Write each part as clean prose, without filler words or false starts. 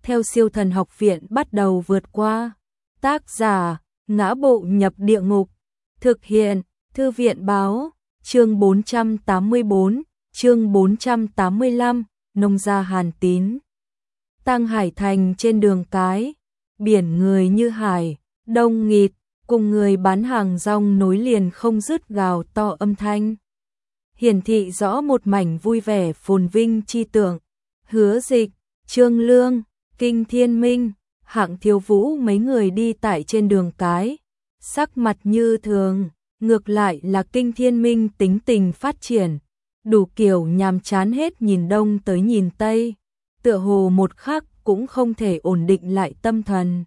theo Siêu Thần Học Viện bắt đầu vượt qua. Tác giả: Ngã Bộ Nhập Địa Ngục. Thực hiện: Thư viện báo. Chương 484, chương 485, nông gia Hàn Tín. Tăng Hải Thành trên đường cái, biển người như hải, đông nghịt, cùng người bán hàng rong nối liền không dứt gào to âm thanh. Hiển thị rõ một mảnh vui vẻ phồn vinh chi tượng. Hứa Dịch, Trương Lương, Kinh Thiên Minh, Hạng Thiếu Vũ mấy người đi tại trên đường cái, sắc mặt như thường, ngược lại là Kinh Thiên Minh tính tình phát triển, đủ kiểu nhàm chán hết nhìn đông tới nhìn tây, tựa hồ một khắc cũng không thể ổn định lại tâm thần.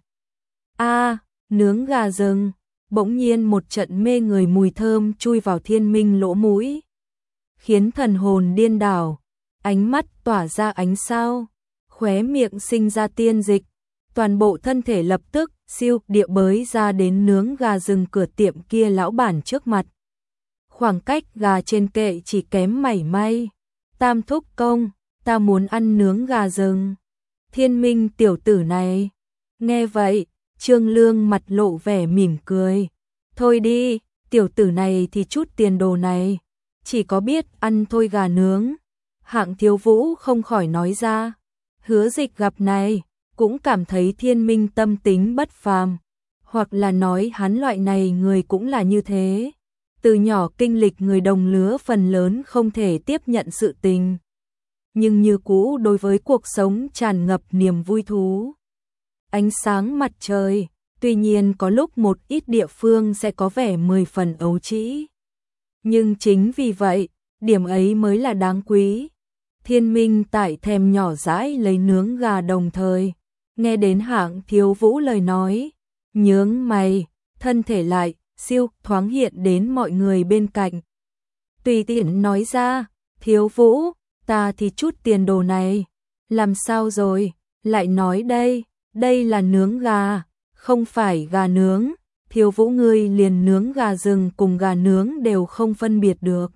Nướng gà rừng, bỗng nhiên một trận mê người mùi thơm chui vào Thiên Minh lỗ mũi, khiến thần hồn điên đảo, ánh mắt tỏa ra ánh sao, khóe miệng sinh ra tiên dịch, toàn bộ thân thể lập tức siêu địa bới ra đến nướng gà rừng cửa tiệm kia lão bản trước mặt. Khoảng cách gà trên kệ chỉ kém mảy may. Tam thúc công, ta muốn ăn nướng gà rừng. Thiên Minh tiểu tử này. Nghe vậy, Trương Lương mặt lộ vẻ mỉm cười. Thôi đi, tiểu tử này thì chút tiền đồ này, chỉ có biết ăn thôi gà nướng. Hạng Thiếu Vũ không khỏi nói ra. Hứa Dịch gặp này, cũng cảm thấy Thiên Minh tâm tính bất phàm, hoặc là nói hắn loại này người cũng là như thế. Từ nhỏ kinh lịch người đồng lứa phần lớn không thể tiếp nhận sự tình, nhưng như cũ đối với cuộc sống tràn ngập niềm vui thú. Ánh sáng mặt trời, tuy nhiên có lúc một ít địa phương sẽ có vẻ 10 phần ấu trĩ, nhưng chính vì vậy, điểm ấy mới là đáng quý. Thiên Minh tại thèm nhỏ dãi lấy nướng gà đồng thời, nghe đến Hạng Thiếu Vũ lời nói, nhướng mày, thân thể lại siêu thoáng hiện đến mọi người bên cạnh. Tùy tiện nói ra, Thiếu Vũ, ta thì chút tiền đồ này, làm sao rồi, lại nói đây là nướng gà, không phải gà nướng. Thiếu Vũ ngươi liền nướng gà rừng cùng gà nướng đều không phân biệt được.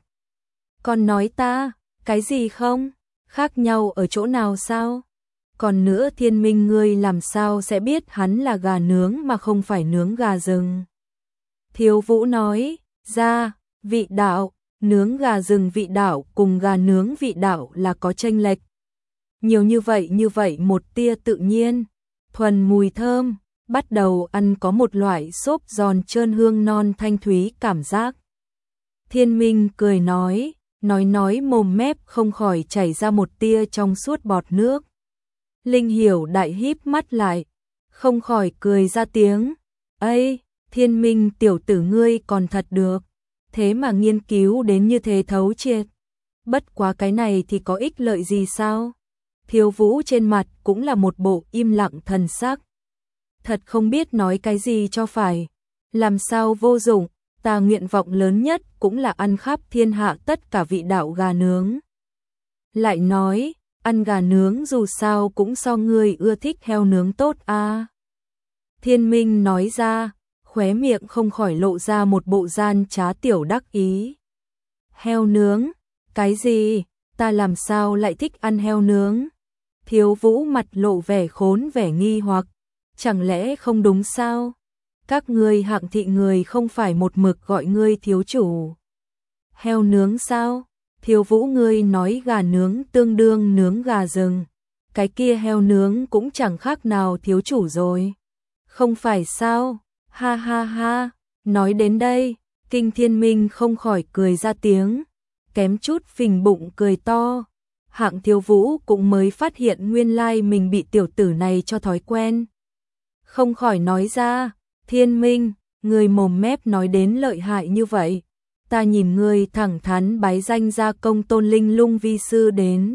Còn nói ta, cái gì không? Khác nhau ở chỗ nào sao? Còn nữa Thiên Minh ngươi làm sao sẽ biết hắn là gà nướng mà không phải nướng gà rừng? Thiếu Vũ nói, ra, vị đạo, nướng gà rừng vị đạo cùng gà nướng vị đạo là có chênh lệch. Nhiều như vậy một tia tự nhiên, thuần mùi thơm, bắt đầu ăn có một loại xốp giòn trơn hương non thanh thúy cảm giác. Thiên Minh cười nói mồm mép không khỏi chảy ra một tia trong suốt bọt nước. Linh Hiểu đại híp mắt lại, không khỏi cười ra tiếng. Ây, Thiên Minh tiểu tử ngươi còn thật được, thế mà nghiên cứu đến như thế thấu triệt. Bất quá cái này thì có ích lợi gì sao? Thiếu Vũ trên mặt cũng là một bộ im lặng thần sắc. Thật không biết nói cái gì cho phải. Làm sao vô dụng, ta nguyện vọng lớn nhất cũng là ăn khắp thiên hạ tất cả vị đạo gà nướng. Lại nói, ăn gà nướng dù sao cũng so ngươi ưa thích heo nướng tốt a. Thiên Minh nói ra, khóe miệng không khỏi lộ ra một bộ gian trá tiểu đắc ý. Heo nướng? Cái gì? Ta làm sao lại thích ăn heo nướng? Thiếu Vũ mặt lộ vẻ khốn vẻ nghi hoặc. Chẳng lẽ không đúng sao? Các ngươi Hạng thị người không phải một mực gọi ngươi thiếu chủ. Heo nướng sao? Thiếu Vũ ngươi nói gà nướng tương đương nướng gà rừng. Cái kia heo nướng cũng chẳng khác nào thiếu chủ rồi. Không phải sao? Ha ha ha. Nói đến đây, Kinh Thiên Minh không khỏi cười ra tiếng, kém chút phình bụng cười to. Hạng Thiếu Vũ cũng mới phát hiện nguyên lai mình bị tiểu tử này cho thói quen. Không khỏi nói ra, Thiên Minh, người mồm mép nói đến lợi hại như vậy. Ta nhìn ngươi thẳng thắn bái danh gia công tôn linh lung vi sư đến.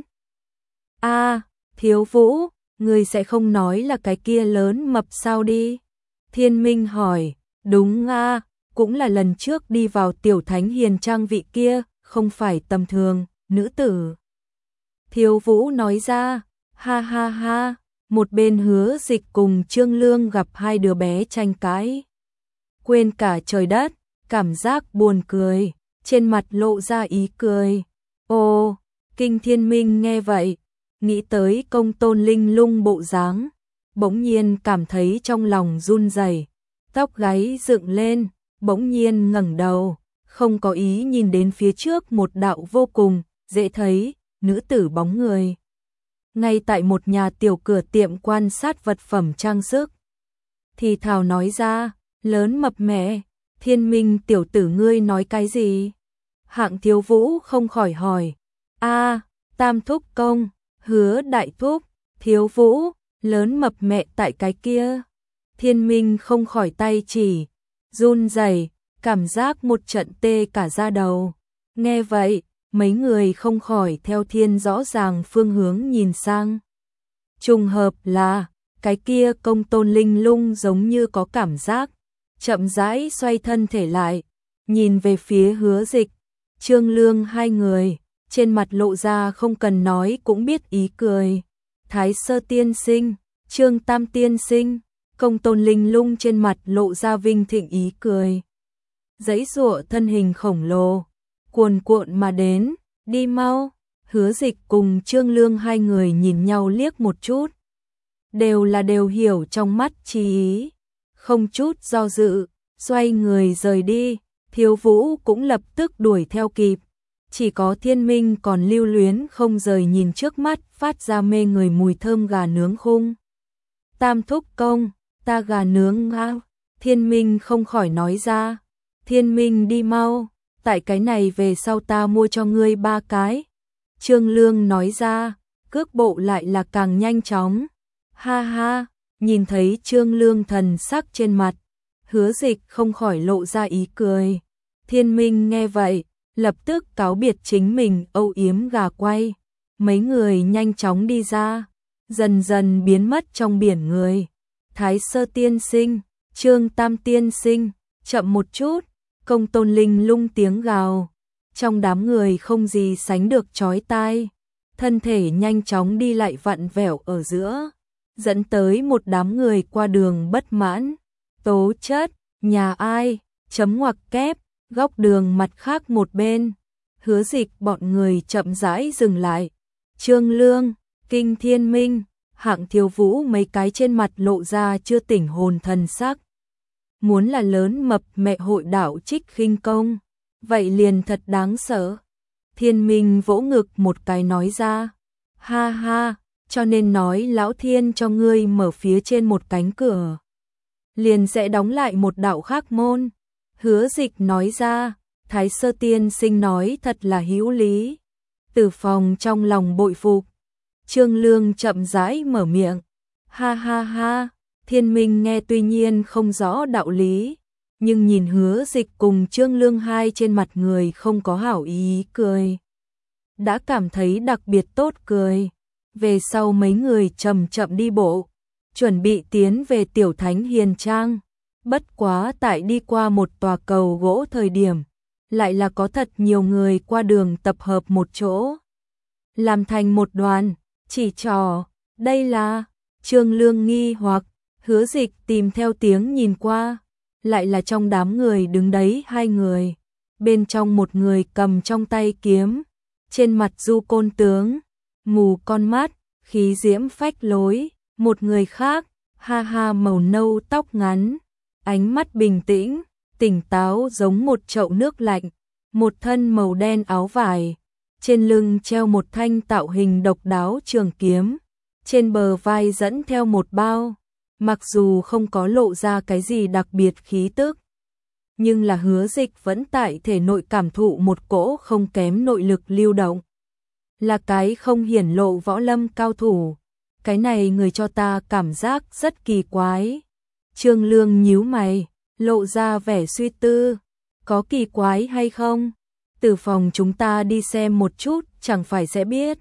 Thiếu Vũ, ngươi sẽ không nói là cái kia lớn mập sao đi? Thiên Minh hỏi, đúng cũng là lần trước đi vào tiểu thánh hiền trang vị kia, không phải tầm thường, nữ tử. Thiếu Vũ nói ra, ha ha ha, một bên Hứa Dịch cùng Trương Lương gặp hai đứa bé tranh cãi. Quên cả trời đất, cảm giác buồn cười, trên mặt lộ ra ý cười. Ồ, Kinh Thiên Minh nghe vậy, nghĩ tới công tôn linh lung bộ dáng, bỗng nhiên cảm thấy trong lòng run rẩy, tóc gáy dựng lên, bỗng nhiên ngẩng đầu, không có ý nhìn đến phía trước một đạo vô cùng dễ thấy nữ tử bóng người. Ngay tại một nhà tiểu cửa tiệm quan sát vật phẩm trang sức. Thì thào nói ra, lớn mập mẹ, Thiên Minh tiểu tử ngươi nói cái gì? Hạng Thiếu Vũ không khỏi hỏi. A, Tam thúc công, Hứa đại thúc, Thiếu Vũ, lớn mập mẹ tại cái kia. Thiên Minh không khỏi tay chỉ, run rẩy, cảm giác một trận tê cả da đầu. Nghe vậy, mấy người không khỏi theo thiên rõ ràng phương hướng nhìn sang. Trùng hợp là, cái kia Công Tôn Linh Lung giống như có cảm giác, chậm rãi xoay thân thể lại, nhìn về phía Hứa Dịch, Trương Lương hai người, trên mặt lộ ra không cần nói cũng biết ý cười. Thái Sơ tiên sinh, Trương Tam tiên sinh, Công Tôn Linh Lung trên mặt lộ ra vinh thịnh ý cười. Giãy giụa thân hình khổng lồ, cuồn cuộn mà đến, đi mau. Hứa Dịch cùng Trương Lương hai người nhìn nhau liếc một chút, đều hiểu trong mắt chi ý, không chút do dự, xoay người rời đi. Thiếu Vũ cũng lập tức đuổi theo kịp, chỉ có Thiên Minh còn lưu luyến không rời nhìn trước mắt phát ra mê người mùi thơm gà nướng khung. Tam thúc công, ta gà nướng ngao. Thiên Minh không khỏi nói ra. Thiên Minh đi mau, tại cái này về sau ta mua cho ngươi 3 cái. Trương Lương nói ra, cước bộ lại là càng nhanh chóng. Ha ha, nhìn thấy Trương Lương thần sắc trên mặt, Hứa Dịch không khỏi lộ ra ý cười. Thiên Minh nghe vậy, lập tức cáo biệt chính mình âu yếm gà quay. Mấy người nhanh chóng đi ra, dần dần biến mất trong biển người. Thái Sơ tiên sinh, Trương Tam tiên sinh, chậm một chút. Công Tôn Linh Lung tiếng gào, trong đám người không gì sánh được chói tai, thân thể nhanh chóng đi lại vặn vẹo ở giữa, dẫn tới một đám người qua đường bất mãn. Tố chất, nhà ai, chấm ngoặc kép, góc đường mặt khác một bên. Hứa Dịch bọn người chậm rãi dừng lại. Trương Lương, Kinh Thiên Minh, Hạng Thiếu Vũ mấy cái trên mặt lộ ra chưa tỉnh hồn thần sắc. Muốn là lớn mập mẹ hội đạo trích khinh công, vậy liền thật đáng sợ. Thiên Minh vỗ ngực một cái nói ra, ha ha, cho nên nói lão thiên cho ngươi mở phía trên một cánh cửa, liền sẽ đóng lại một đạo khác môn. Hứa Dịch nói ra, Thái Sơ tiên sinh nói thật là hữu lý. Từ phòng trong lòng bội phục. Trương Lương chậm rãi mở miệng, ha ha ha. Thiên Minh nghe tuy nhiên không rõ đạo lý, nhưng nhìn Hứa Dịch cùng Trương Lương hai trên mặt người không có hảo ý cười, đã cảm thấy đặc biệt tốt cười. Về sau mấy người chậm chậm đi bộ, chuẩn bị tiến về Tiểu Thánh Hiền Trang. Bất quá tại đi qua một tòa cầu gỗ thời điểm, lại là có thật nhiều người qua đường tập hợp một chỗ, làm thành một đoàn, chỉ trò, đây là. Trương Lương nghi hoặc, Hứa Dịch tìm theo tiếng nhìn qua, lại là trong đám người đứng đấy hai người, bên trong một người cầm trong tay kiếm, trên mặt du côn tướng, mù con mắt, khí diễm phách lối. Một người khác, ha ha, màu nâu tóc ngắn, ánh mắt bình tĩnh, tỉnh táo giống một chậu nước lạnh, một thân màu đen áo vải, trên lưng treo một thanh tạo hình độc đáo trường kiếm, trên bờ vai dẫn theo một bao. Mặc dù không có lộ ra cái gì đặc biệt khí tức, nhưng là Hứa Dịch vẫn tại thể nội cảm thụ một cỗ không kém nội lực lưu động. Là cái không hiển lộ võ lâm cao thủ, cái này người cho ta cảm giác rất kỳ quái. Trương Lương nhíu mày, lộ ra vẻ suy tư, có kỳ quái hay không? Từ phòng chúng ta đi xem một chút, chẳng phải sẽ biết.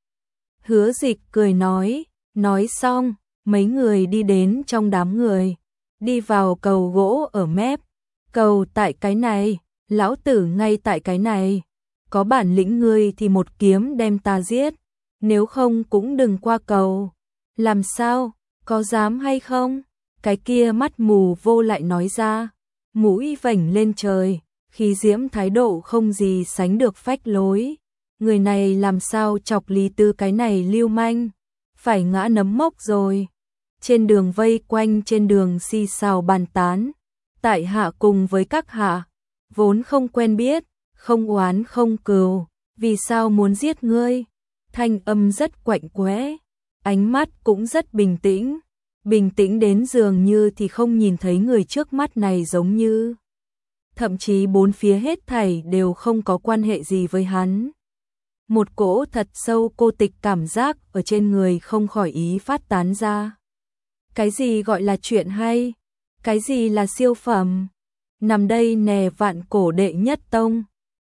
Hứa Dịch cười nói xong, mấy người đi đến trong đám người, đi vào cầu gỗ ở mép. Cầu tại cái này, lão tử ngay tại cái này, có bản lĩnh ngươi thì một kiếm đem ta giết, nếu không cũng đừng qua cầu. Làm sao, có dám hay không? Cái kia mắt mù vô lại nói ra, mũi vểnh lên trời, khí diễm thái độ không gì sánh được phách lối. Người này làm sao chọc Lý Tư cái này lưu manh, phải ngã nấm mốc rồi. trên đường vây quanh, trên đường xì xào bàn tán. Tại hạ cùng với các hạ, vốn không quen biết, không oán không cừu, vì sao muốn giết ngươi? Thanh âm rất quạnh quẽ, ánh mắt cũng rất bình tĩnh đến dường như thì không nhìn thấy người trước mắt này, giống như thậm chí bốn phía hết thảy đều không có quan hệ gì với hắn. Một cỗ thật sâu cô tịch cảm giác ở trên người không khỏi ý phát tán ra. Cái gì gọi là chuyện hay? Cái gì là siêu phẩm? Nằm đây nè, vạn cổ đệ nhất tông.